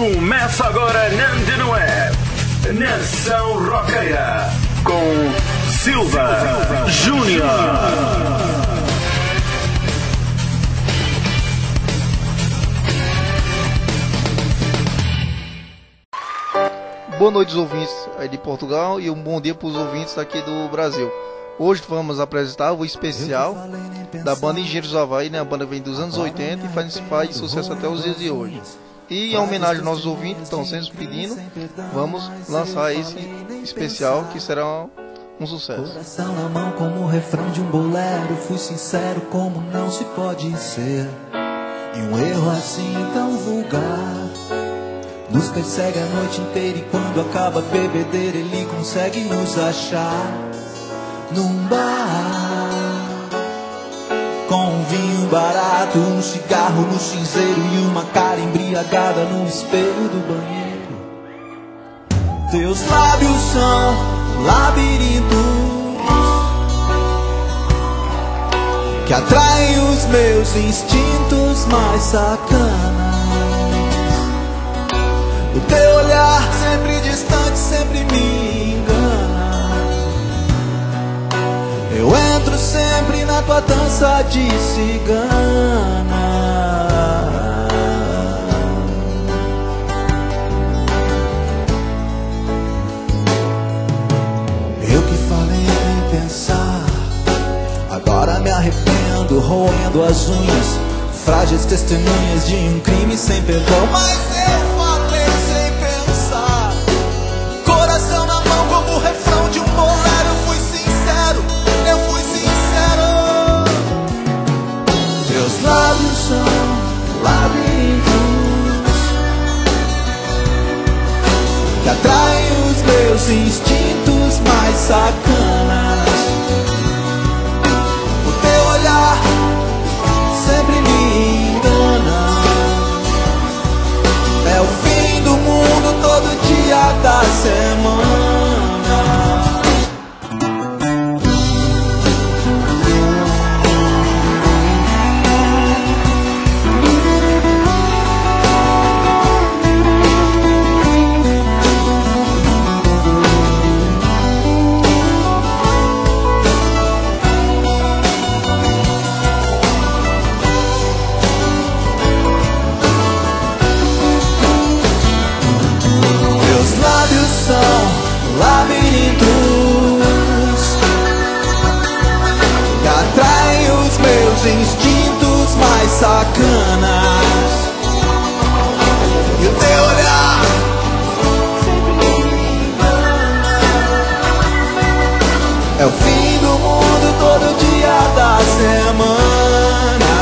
Começa agora na Antena Web, Nação Roqueira, com Silva Júnior. Boa noite aos ouvintes aí de Portugal e um bom dia para os ouvintes daqui do Brasil. Hoje vamos apresentar o especial da banda Engenheiros do Havaí, né? A banda vem dos anos 80 e faz sucesso até os dias de hoje. E em homenagem aos nossos ouvintes que estão sempre pedindo, vamos lançar esse especial que será um sucesso. Coração na mão como o refrão de um bolero, fui sincero como não se pode ser. E um erro assim tão vulgar nos persegue a noite inteira, e quando acaba a bebedeira ele consegue nos achar num bar, com um vinho barato, um cigarro no cinzeiro e uma cara embriagada no espelho do banheiro. Teus lábios são labirintos que atraem os meus instintos mais sacanas. O teu olhar sempre distante sempre me engana. Eu entro sempre na tua dança de cigana. Eu que falei sem pensar, agora me arrependo, roendo as unhas, frágeis testemunhas de um crime sem perdão. Mas eu falei sem pensar, coração na mão como o refrão de um bolero. Eu fui sincero, eu fui sincero. Teus lábios são labirintos que atraem os meus instintos mais sacanas. O teu olhar sempre me engana. É o fim do mundo todo dia da semana. Labirintos que atraem os meus instintos mais sacanas. E o teu olhar é o fim do mundo todo dia da semana.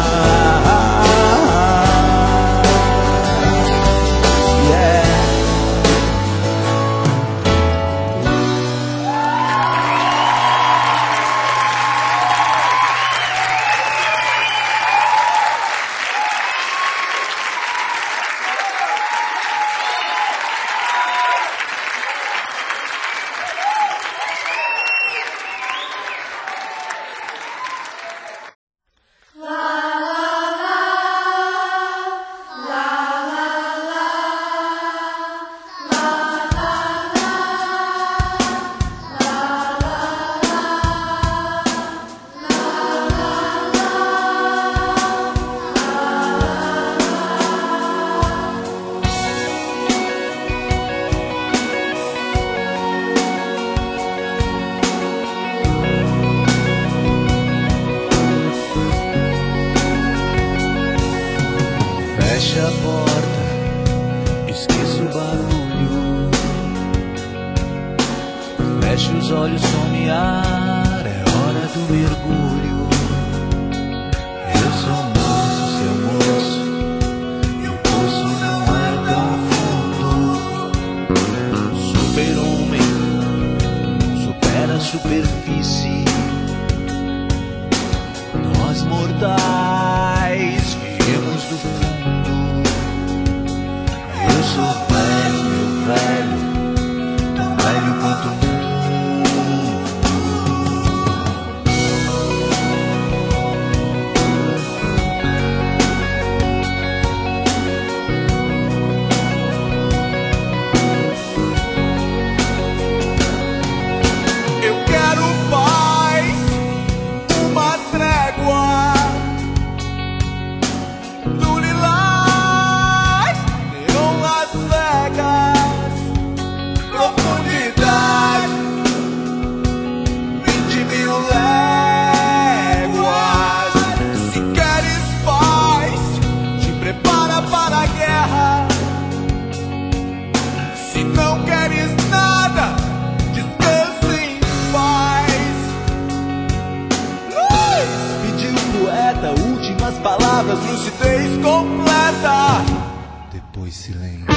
Yeah. Fecha a porta, esqueça o barulho. Feche os olhos, some ar, é hora do mergulho. Eu sou moço, seu moço, e o poço não é tão fundo. Super-homem, supera a superfície. Nós mortais viemos do fundo. Eu sou velho, tão velho quanto o mundo. depois silêncio.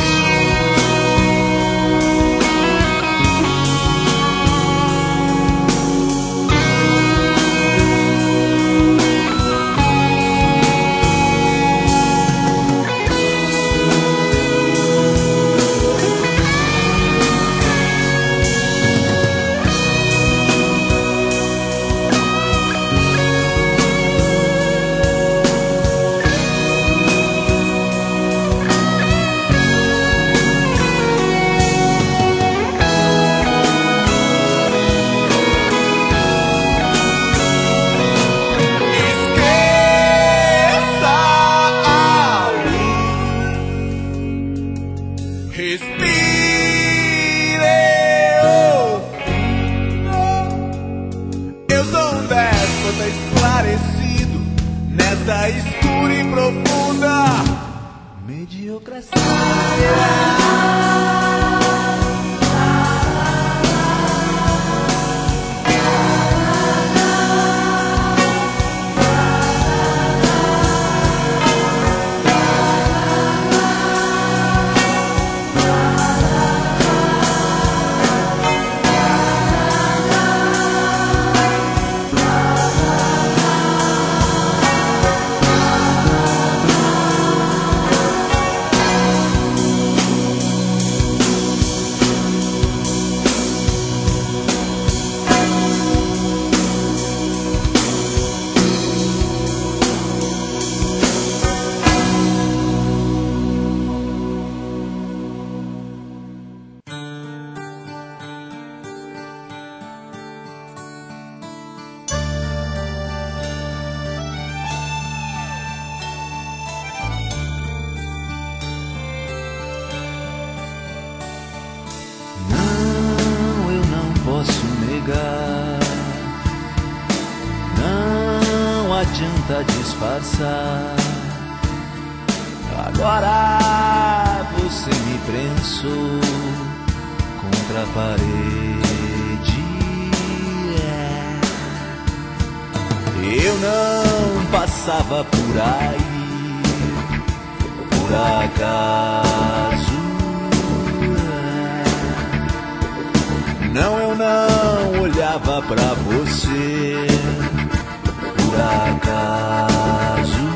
Eu sou um déspota esclarecido nessa escura e profunda mediocracia. Posso negar, não adianta disfarçar. Agora você me prensou contra a parede. Eu não passava por aí por acaso. Não, eu não olhava pra você por acaso.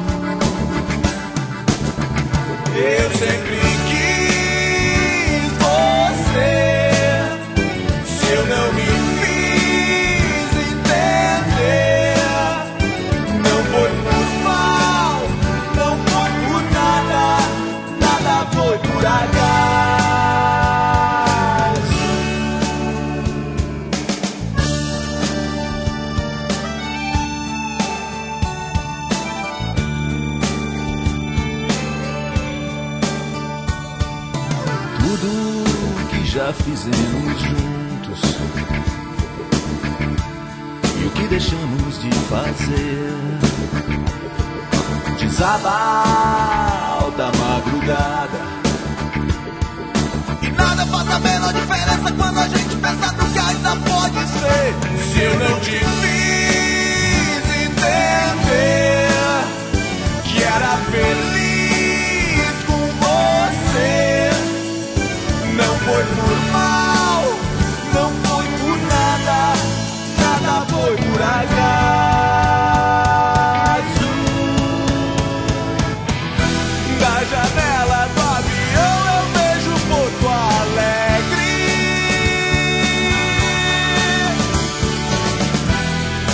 Eu sempre quis você. Se eu não me fiz entender, não foi por mal, não foi por nada, nada foi por acaso. Tudo que já fizemos juntos e o que deixamos de fazer desaba alta madrugada. E nada faz a menor diferença quando a gente pensa no que ainda pode ser. Se eu não te fiz entender que era feliz com você, não foi por mal, não foi por nada, nada foi por acaso. Da janela do avião eu vejo Porto Alegre.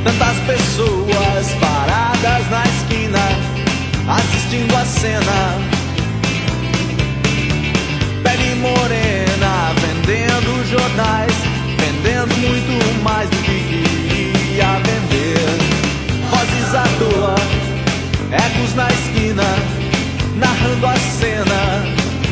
Tantas pessoas paradas na esquina, assistindo a cena. Pele morena, vendendo jornais, vendendo muito mais do que queria vender. Vozes à toa, ecos na esquina, narrando a cena.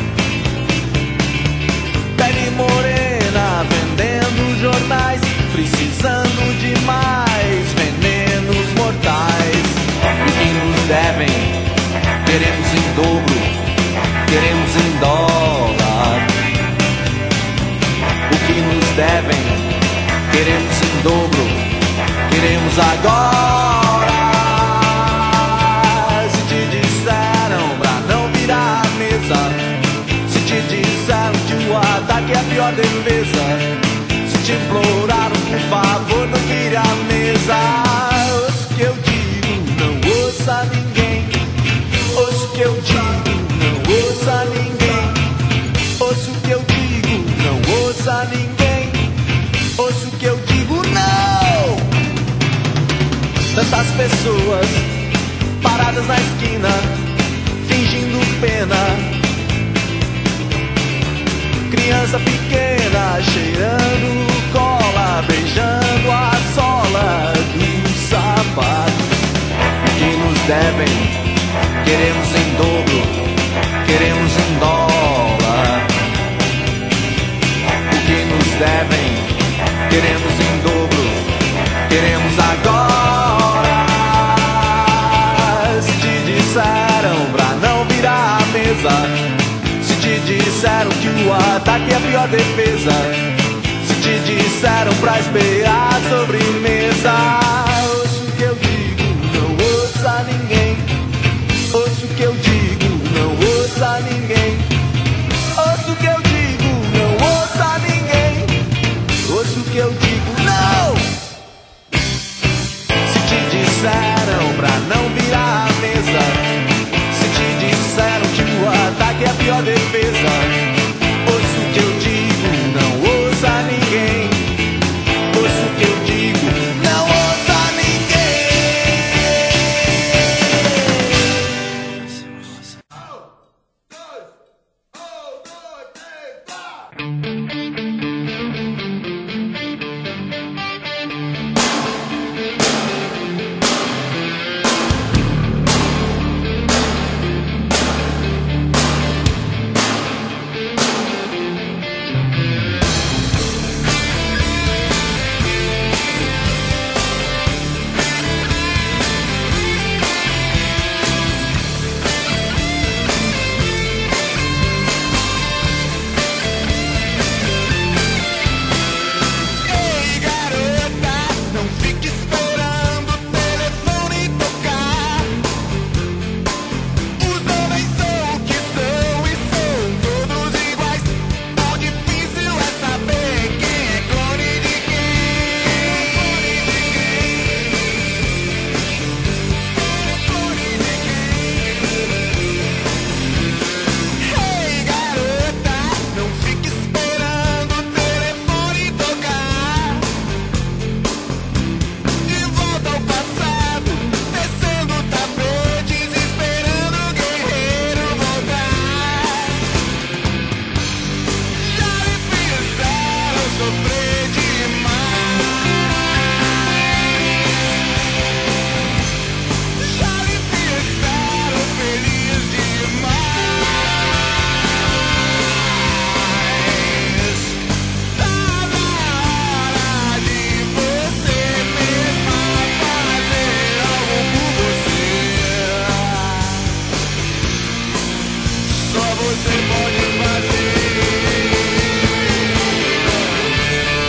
Pele morena, vendendo jornais, precisando de mais venenos mortais. O que nos devem, queremos em dobro, queremos em dólar. O que nos devem, queremos em dobro, queremos agora. Se te disseram pra não virar a mesa, se te disseram que o ataque é a pior defesa, se te imploraram por favor não vire a mesa, ouça o que eu digo, não ouça ninguém. Ouça o que eu digo, não ouça ninguém. Ouça o que eu digo, não ouça ninguém. Ouça o que eu digo, não. Tantas pessoas paradas na esquina, fingindo pena. Criança pequena cheirando cola, beijando a sola do sapato. O que nos devem, queremos em dobro, queremos em dólar. O que nos devem, queremos em dobro, queremos agora. Se te disseram pra não virar a mesa, se te disseram que o ataque é a pior defesa, se te disseram pra esperar a sobremesa, ouça o que eu digo, não ouça ninguém. Ouça o que eu digo, não ouça ninguém. Ouça o que eu digo, não ouça ninguém. Ouça o que eu digo, não. Se te disseram pra não virar a mesa, se te disseram que o ataque é a pior defesa, ouça o que eu digo, não ouça ninguém. Ouça o que eu digo, não ouça ninguém. Você pode fazer.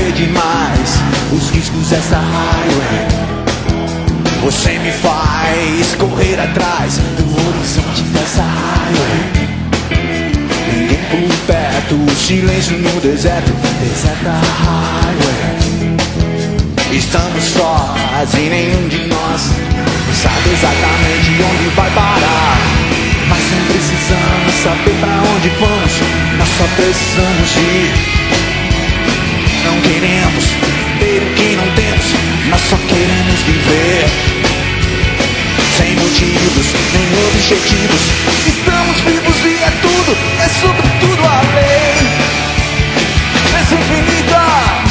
ver demais os riscos dessa highway. Você me faz correr atrás do horizonte dessa highway. Ninguém por perto, silêncio no deserto, deserta highway. Estamos sós e nenhum de nós sabe exatamente onde vai parar. Mas não precisamos saber pra onde vamos, nós só precisamos ir. Não queremos ter o que não temos, nós só queremos viver. Sem motivos, nem objetivos, estamos vivos e é tudo, é sobretudo a lei. Essa infinita.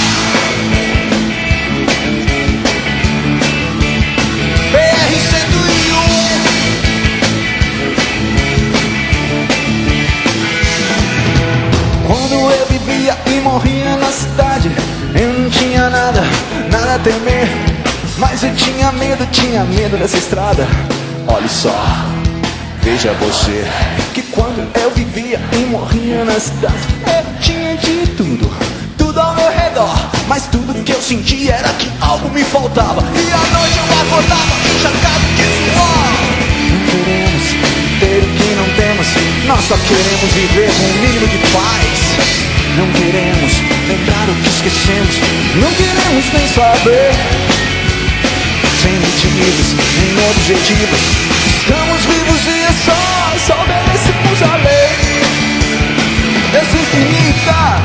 Quando eu vivia e morria na cidade, eu não tinha nada a temer. Mas eu tinha medo dessa estrada. Olha só, veja você, que quando eu vivia e morria na cidade, eu tinha de tudo ao meu redor. Mas tudo que eu sentia era que algo me faltava. E à noite eu acordava encharcado de suor. Não queremos ter o que não temos, nós só queremos viver com um mínimo de paz. Não queremos lembrar o que esquecemos, não queremos nem saber. Sem motivos, nem objetivos, estamos vivos e é só obedecemos a lei. Essa infinita.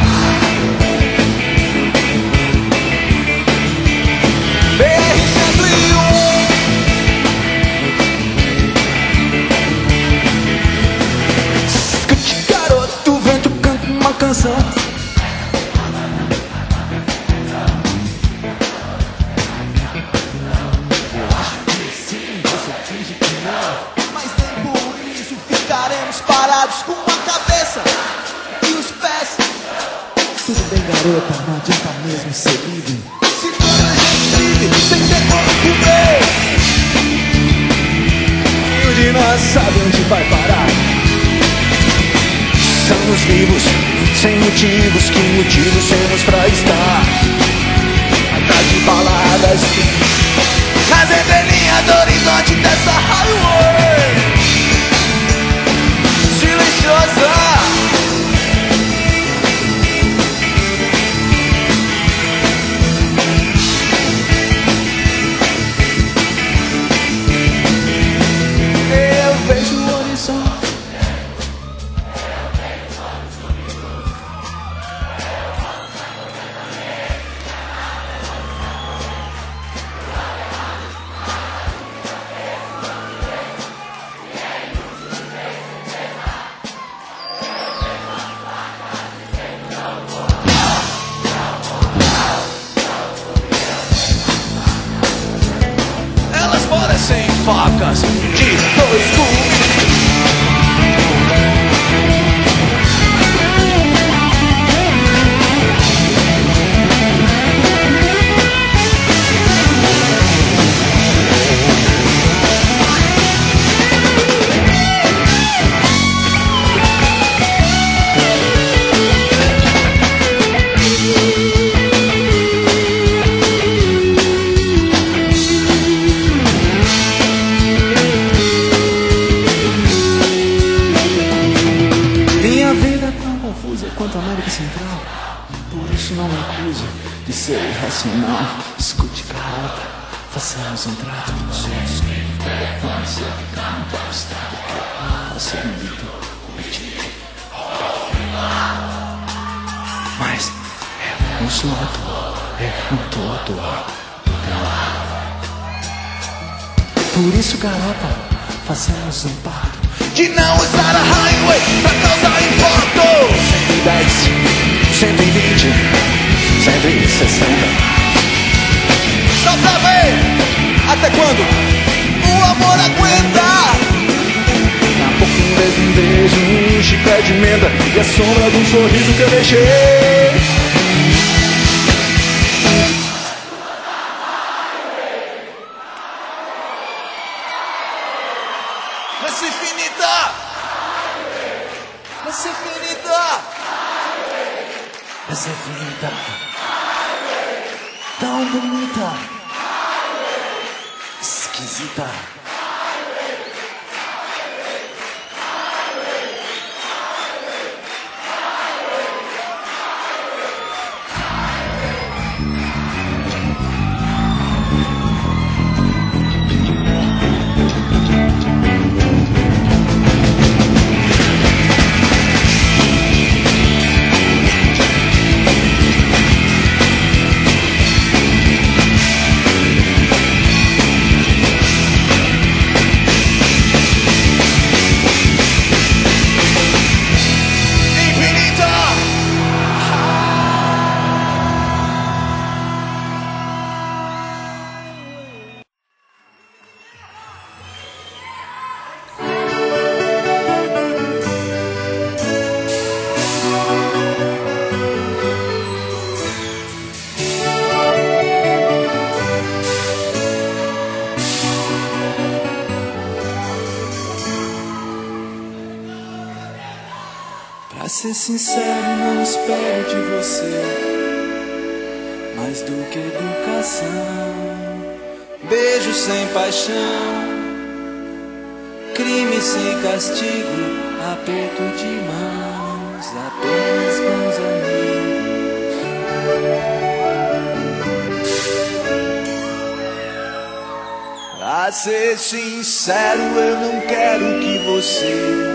Canção. Mas nem por isso ficaremos parados com a cabeça e os pés. Tudo bem, garota, não adianta mesmo ser livre. Se quando a gente vive sem ter como comer, nenhum de nós sabe onde vai parar. Estamos vivos, sem motivos, que motivos temos pra estar atrás de baladas, nas entrelinhas do horizonte dessa highway silenciosa. Eu vejo o horizonte. Sem facas de dois gumes. Quanto à América Central, por isso não me acuse de ser irracional. Escute, garota, façamos um trato. Você não gosta do que você me promete. Mas eu não sou ator, eu não tô à toa. Por isso, garota, façamos um pacto de não usar a highway pra causar impacto. 110, 120, 160. Só pra ver até quando o amor aguenta. Na boca um beijo, um chiclete de menta e a sombra de um sorriso que eu deixei. Essa infinita, essa infinita, essa infinita. tão bonita, esquisita. Pra ser sincero, não espero de você mais do que educação. Beijo sem paixão, crime sem castigo, aperto de mãos, apenas bons amigos. Pra ser sincero, eu não quero que você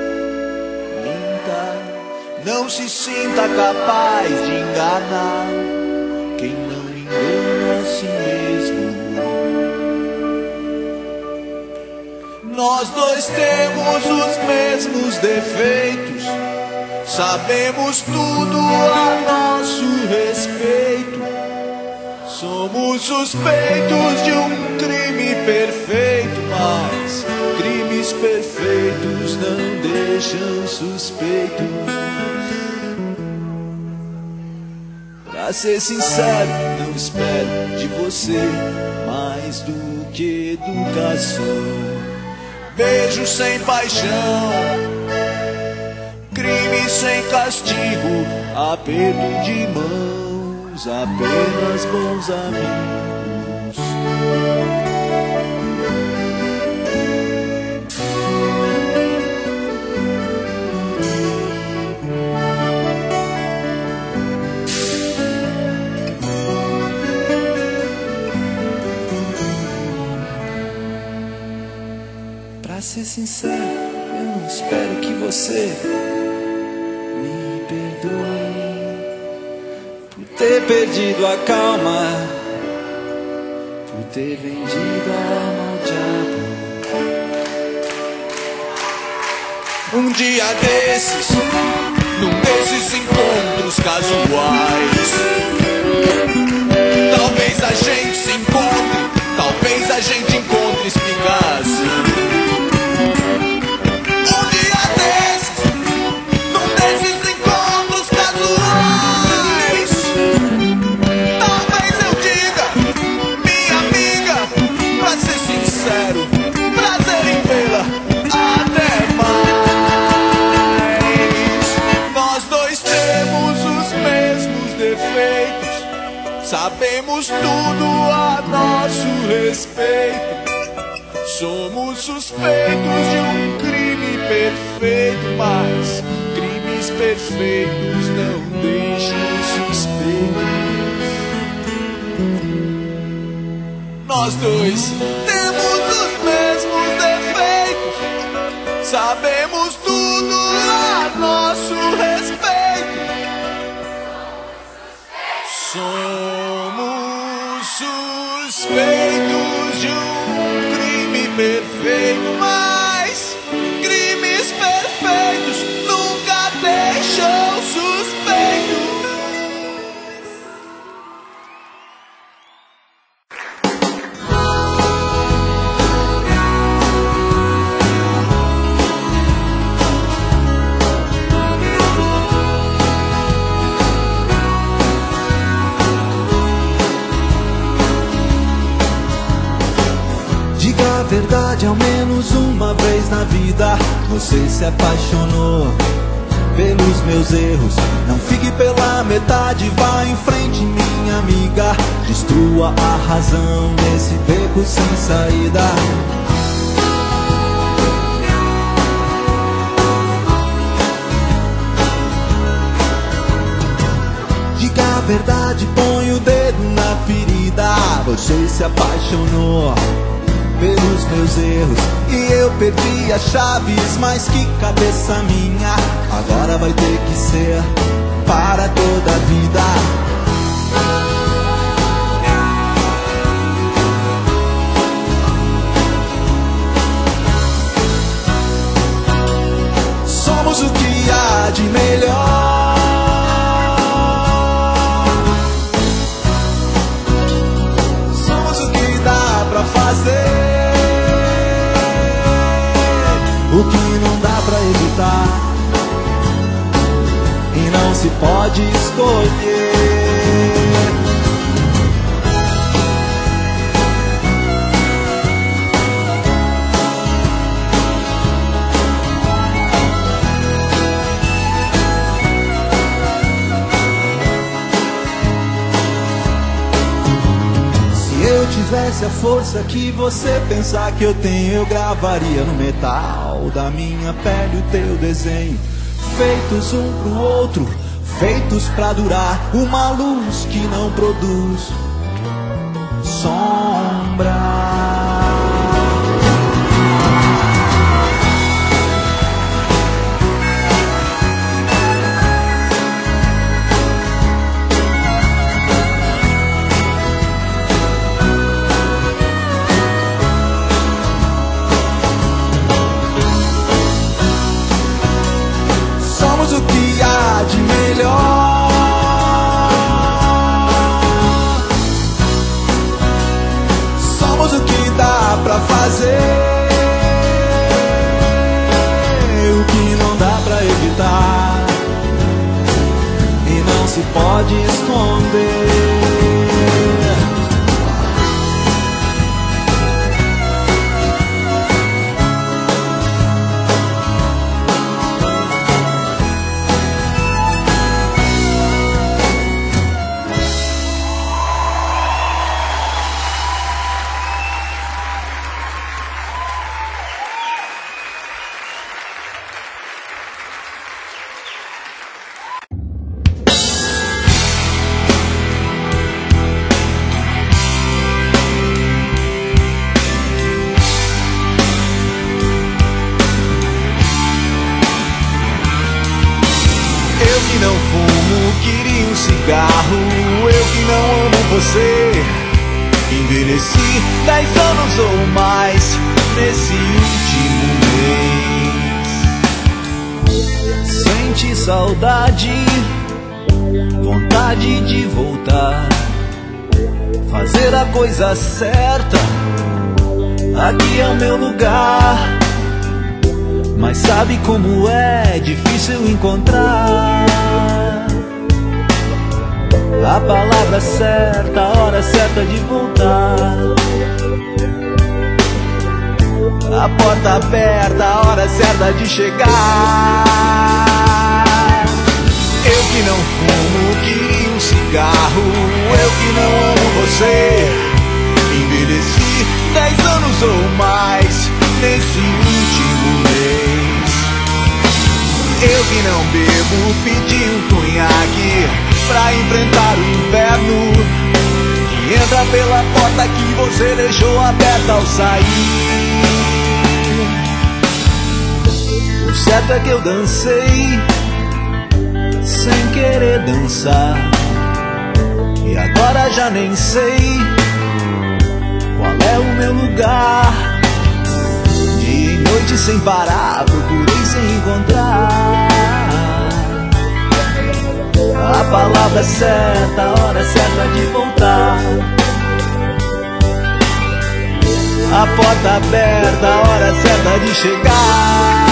não se sinta capaz de enganar quem não engana a si mesmo. Nós dois temos os mesmos defeitos, sabemos tudo a nosso respeito. Somos suspeitos de um crime perfeito, mas crimes perfeitos não deixam suspeitos. Pra ser sincero, não espero de você mais do que educação. Beijo sem paixão, crime sem castigo, aperto de mãos, apenas bons amigos. Pra ser sincero, eu não espero que você me perdoe por ter perdido a calma, por ter vendido a alma ao diabo. Um dia desses, num desses encontros casuais, talvez a gente se encontre, talvez a gente encontre explicação. Um dia desses, num desses encontros casuais, talvez eu diga, minha amiga, pra ser sincero, prazer em vê-la, até mais. Nós dois temos os mesmos defeitos, sabemos tudo a nosso respeito. Somos suspeitos de um crime perfeito, mas crimes perfeitos não deixam suspeitos. Nós dois temos os mesmos defeitos, sabemos tudo a nosso respeito. Somos suspeitos de um crime perfeito, mas crimes perfeitos nunca deixam suspeitos. Diga a verdade, ao menos uma vez na vida você se apaixonou pelos meus erros. Não fique pela metade, vá em frente, minha amiga. destrua a razão nesse beco sem saída. Diga a verdade, põe o dedo na ferida. Você se apaixonou pelos meus erros e eu perdi as chaves, mas que cabeça minha. Agora vai ter que ser para toda a vida. Somos o que há de melhor. Somos o que dá pra fazer. O que não dá pra evitar e não se pode escolher. Se eu tivesse a força que você pensar que eu tenho, eu gravaria no metal da minha pele o teu desenho. Feitos um pro outro, feitos pra durar, uma luz que não produz sombra. O que há de melhor. Somos o que dá pra fazer, o que não dá pra evitar e não se pode esconder. Não fumo, queria um cigarro. Eu que não amo você. Envelheci 10 anos ou mais nesse último mês. Sente saudade, vontade de voltar, fazer a coisa certa. Aqui é o meu lugar. Mas sabe como é difícil encontrar a palavra certa, a hora certa de voltar, a porta aberta, a hora certa de chegar. Eu que não fumo, queria um cigarro. Eu que não amo você. Envelheci 10 anos ou mais nesse último mês. Eu que não bebo, pedi um conhaque pra enfrentar o inverno que entra pela porta que você deixou aberta ao sair. O certo é que eu dancei sem querer dançar, e agora já nem sei qual é o meu lugar. Dia e noite sem parar, procurei sem encontrar a palavra certa, a hora certa de voltar, a porta aberta, a hora certa de chegar.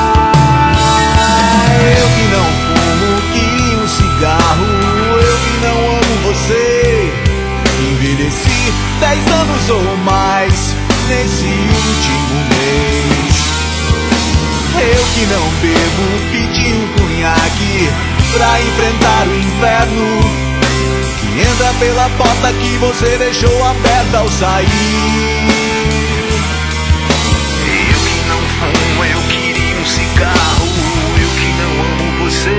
Eu que não fumo, queria um cigarro. Eu que não amo você. Envelheci 10 anos ou mais nesse último mês. Eu que não bebo, pedi um conhaque pra enfrentar o inverno que entra pela porta que você deixou aberta ao sair. Eu que não fumo, eu queria um cigarro. Eu que não amo você.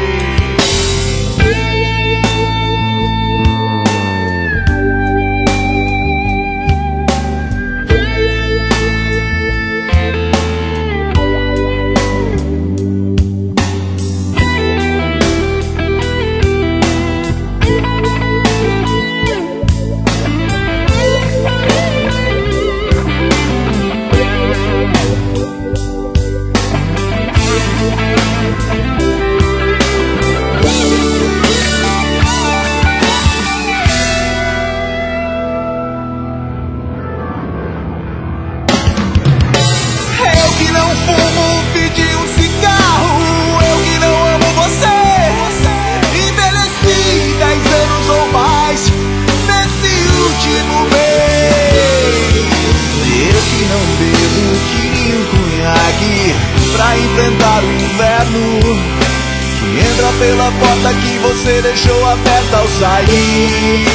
Pra enfrentar o inverno que entra pela porta que você deixou aberta ao sair.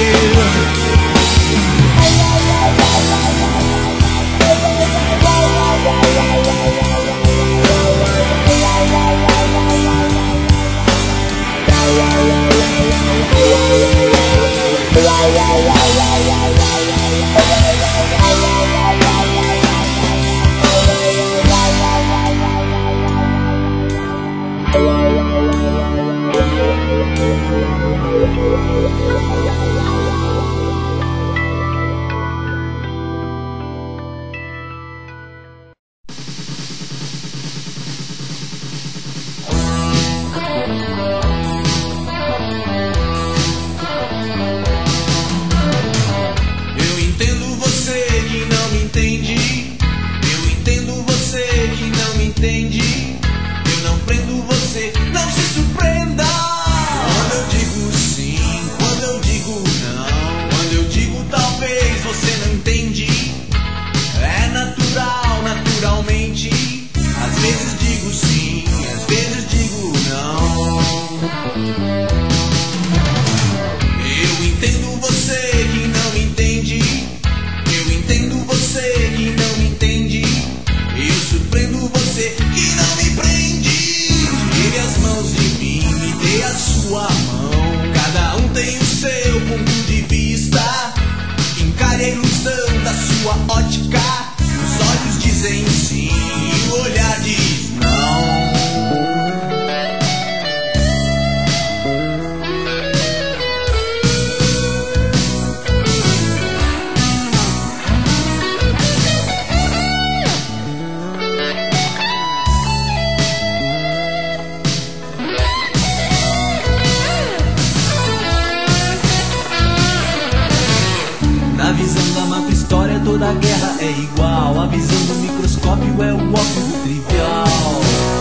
Na visão da macro história toda guerra é igual. A visão do microscópio é o óbvio do trivial.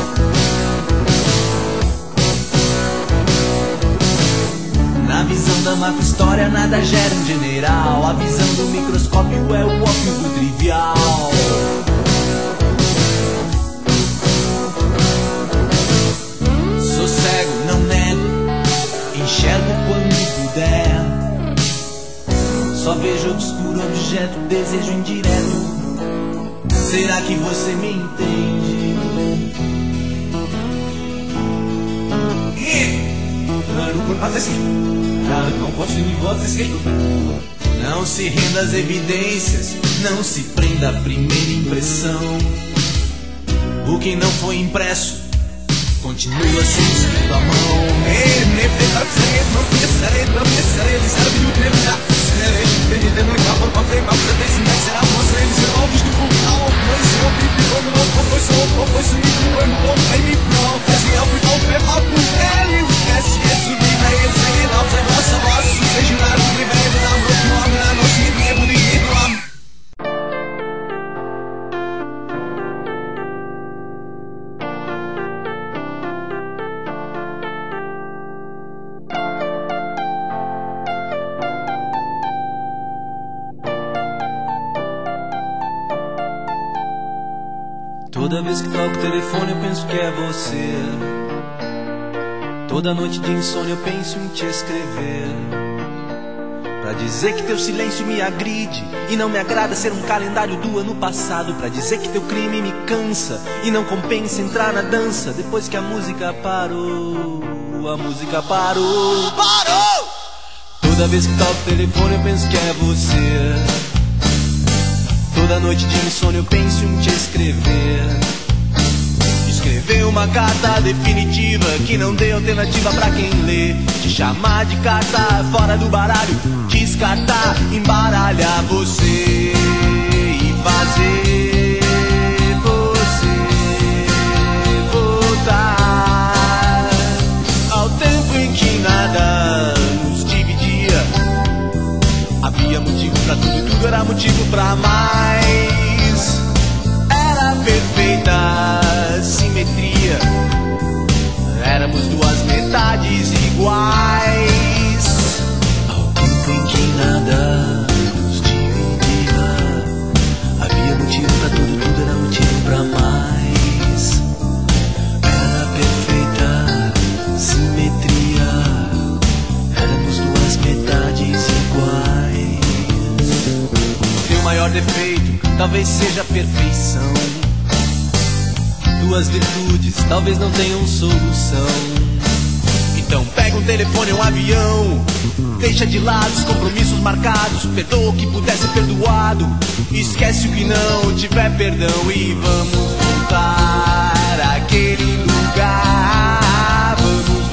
Na visão da macro história nada gera um general. A visão do microscópio é o óbvio do trivial. Sou cego, não nego, enxergo quando puder. Só vejo obscuro objeto, desejo indireto. Será que você me entende? Não se renda às evidências, não se prenda à primeira impressão. O que não foi impresso continua sendo escrito à mão. Toda vez que toco o telefone eu penso que é você. Toda noite de insônia eu penso em te escrever. Pra dizer que teu silêncio me agride e não me agrada ser um calendário do ano passado. Pra dizer que teu crime me cansa e não compensa entrar na dança. Depois que a música parou, a música parou. Parou! Toda vez que toco o telefone eu penso que é você. Toda noite de insônia eu penso em te escrever. Escrever uma carta definitiva que não dê alternativa pra quem lê. Te chamar de carta fora do baralho, descartar, embaralhar você e fazer você voltar ao tempo em que nada nos dividia. Havia motivo pra tudo e tudo era motivo pra mais. Era perfeita simetria. Éramos duas metades iguais. Ao tempo em que nada nos dividia. Havia motivo pra tudo, tudo era motivo pra mais. Era perfeita simetria. Éramos duas metades iguais. Teu maior defeito talvez seja a perfeição. Duas virtudes talvez não tenham solução. Então pega um telefone, um avião. Deixa de lado os compromissos marcados. Perdoa o que puder ser perdoado. Esquece o que não tiver perdão. E vamos voltar àquele lugar. Vamos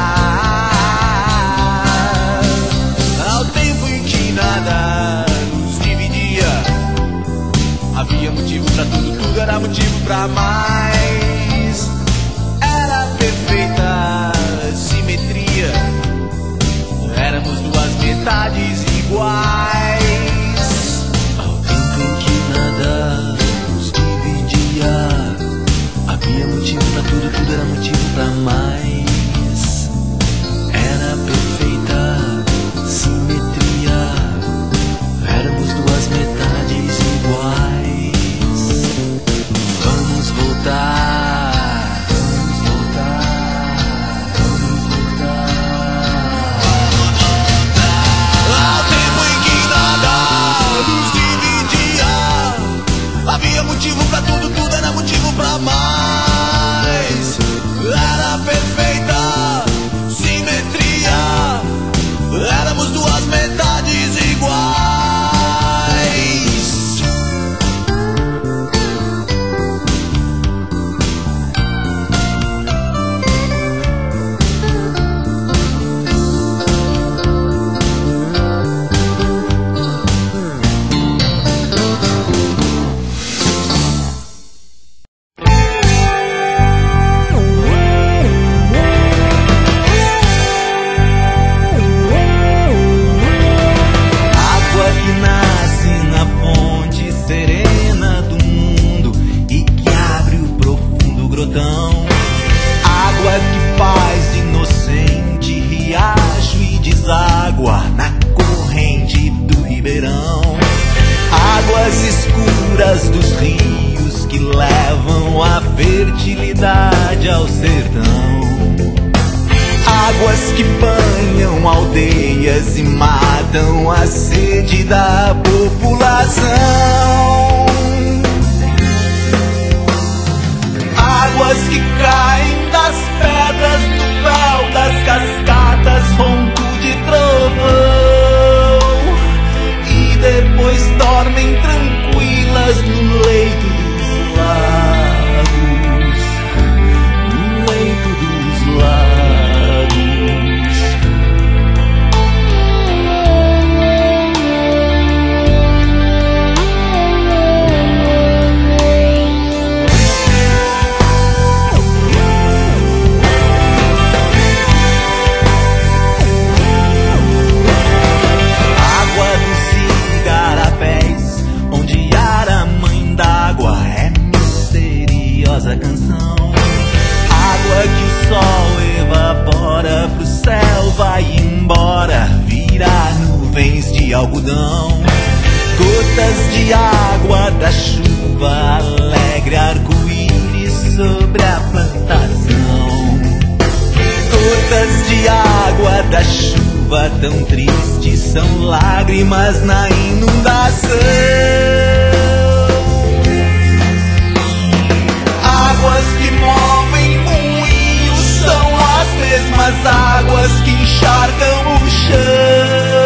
voltar ao tempo em que nada nos dividia. Havia motivo pra tudo, tudo era motivo pra mais. Era perfeita simetria. Éramos duas metades iguais. Ao tempo em que nada nos dividia. Havia motivo pra tudo, tudo era motivo pra mais. Era perfeita simetria. Éramos duas metades iguais. Vamos voltar, vamos voltar, vamos voltar. Ao tempo em que nada nos dividia. Havia motivo pra tudo, tudo era motivo pra mais. Era perfeita simetria. Éramos duas metades iguais. Água que faz de inocente riacho e deságua na corrente do ribeirão. Águas escuras dos rios que levam a fertilidade ao sertão. Águas que banham aldeias e matam a sede da população. Águas que caem das pedras do véu das cascatas, ronco de trovão, e depois dormem tranquilas no leito dos lagos, no leito dos lagos. Canção. Água que o sol evapora pro céu, vai embora, virar nuvens de algodão. Gotas de água da chuva, alegre arco-íris sobre a plantação. Gotas de água da chuva, chuva tão triste são lágrimas na inundação. Águas que movem moinhos são as mesmas águas que encharcam o chão.